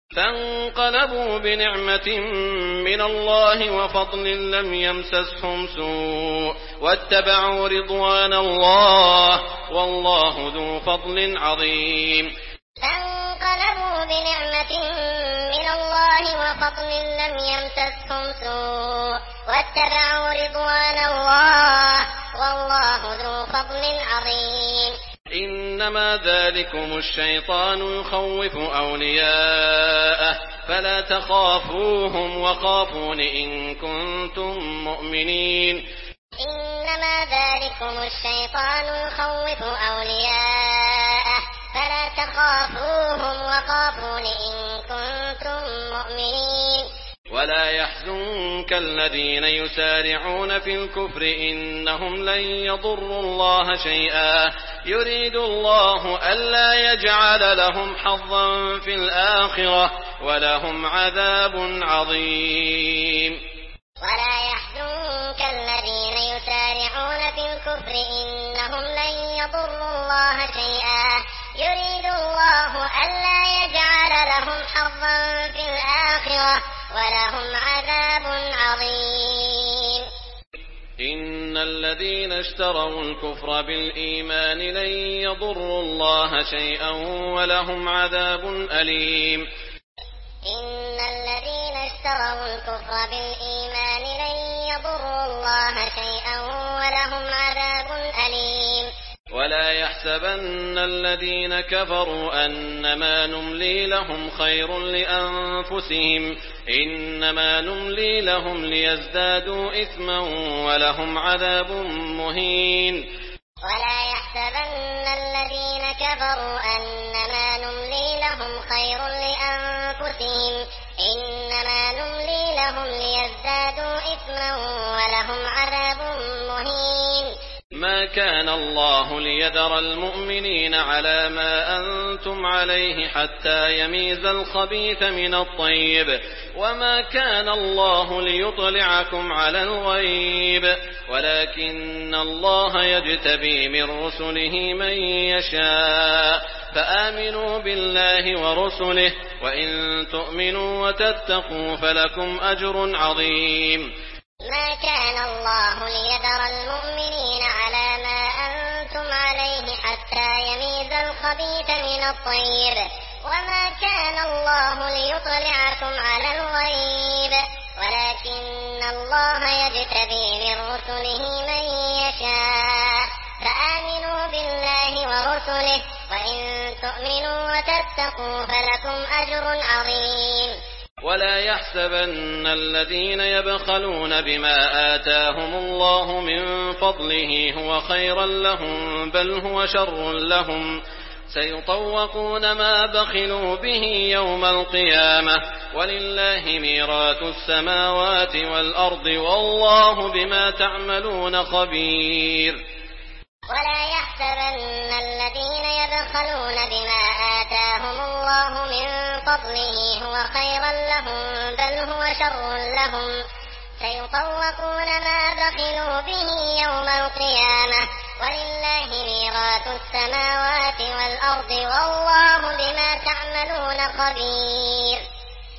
فانقلبوا بنعمة من الله وفضل لم يمسسهم سوء واتبعوا رضوان الله والله ذو فضل عظيم. فانقلبوا بنعمة من الله وفضل لم يمسسهم سوء واتبعوا رضوان الله والله ذو فضل عظيم. إنما ذلكم الشيطان يخوف أولياءه فلا تخافوهم وخافون إن كنتم مؤمنين. إنما ذلكم الشيطان يخوف أولياءه فلا تخافوهم وخافون إن كنتم مؤمنين. ولا يحزنك الذين يسارعون في الكفر إنهم لن يضروا الله شيئا يريد الله ألا يجعل لهم حظا في الآخرة ولهم عذاب عظيم. ولا يحزنك الذين يسارعون في الكفر إنهم لن يضروا الله شيئا يريد الله ألا يجعل لهم حظا في الآخرة ولهم عذاب عظيم. إن الذين اشتروا الكفر بالإيمان لن يضروا الله شيئا ولهم عذاب أليم. إن الذين اشتروا الكفر بالإيمان لن يضروا الله شيئا ولهم عذاب أليم. ولا يحسبن الذين كفروا أنما نملي لهم خير لأنفسهم إنما نملي لهم ليزدادوا إثما ولهم عذاب مهين. ولا يحسبن الذين كفروا أنما نملي لهم خير لأنفسهم إنما نملي لهم ليزدادوا إثما ولهم عذاب مهين. ما كان الله ليذر المؤمنين على ما أنتم عليه حتى يميز الخبيث من الطيب وما كان الله ليطلعكم على الغيب ولكن الله يجتبي من رسله من يشاء فآمنوا بالله ورسله وإن تؤمنوا وتتقوا فلكم أجر عظيم. ما كان الله ليذر المؤمنين على ما أنتم عليه حتى يميز الخبيث من الطيب وما كان الله ليطلعكم على الغيب ولكن الله يجتبي من رسله من يشاء فآمنوا بالله ورسله وإن تؤمنوا وتتقوا فلكم أجر عظيم. ولا يحسبن الذين يبخلون بما آتاهم الله من فضله هو خيرا لهم بل هو شر لهم سيطوقون ما بخلوا به يوم القيامة ولله ميراث السماوات والأرض والله بما تعملون خبير. ولا يحسبن الذين يبخلون بما آتاهم الله من فضله هو خيرا لهم بل هو شر لهم سيطوقون ما بخلوا به يوم القيامة ولله ميراث السماوات والأرض والله بما تعملون خبير.